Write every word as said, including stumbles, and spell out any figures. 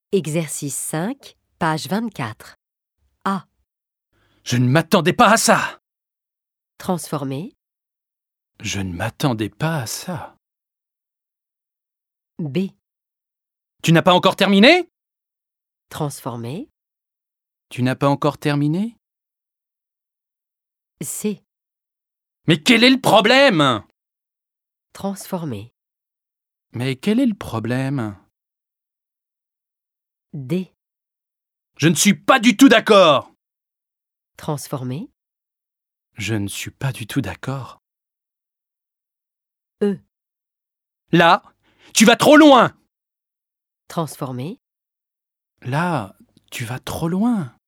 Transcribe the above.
Exercice cinq, page vingt-quatre. A. Je ne m'attendais pas à ça. Transformer. Je ne m'attendais pas à ça. B. Tu n'as pas encore terminé? Transformer. Tu n'as pas encore terminé? C. Mais quel est le problème? Transformer. Mais quel est le problème? D. Je ne suis pas du tout d'accord. Transformer. Je ne suis pas du tout d'accord. E. Là, tu vas trop loin. Transformer. Là, tu vas trop loin.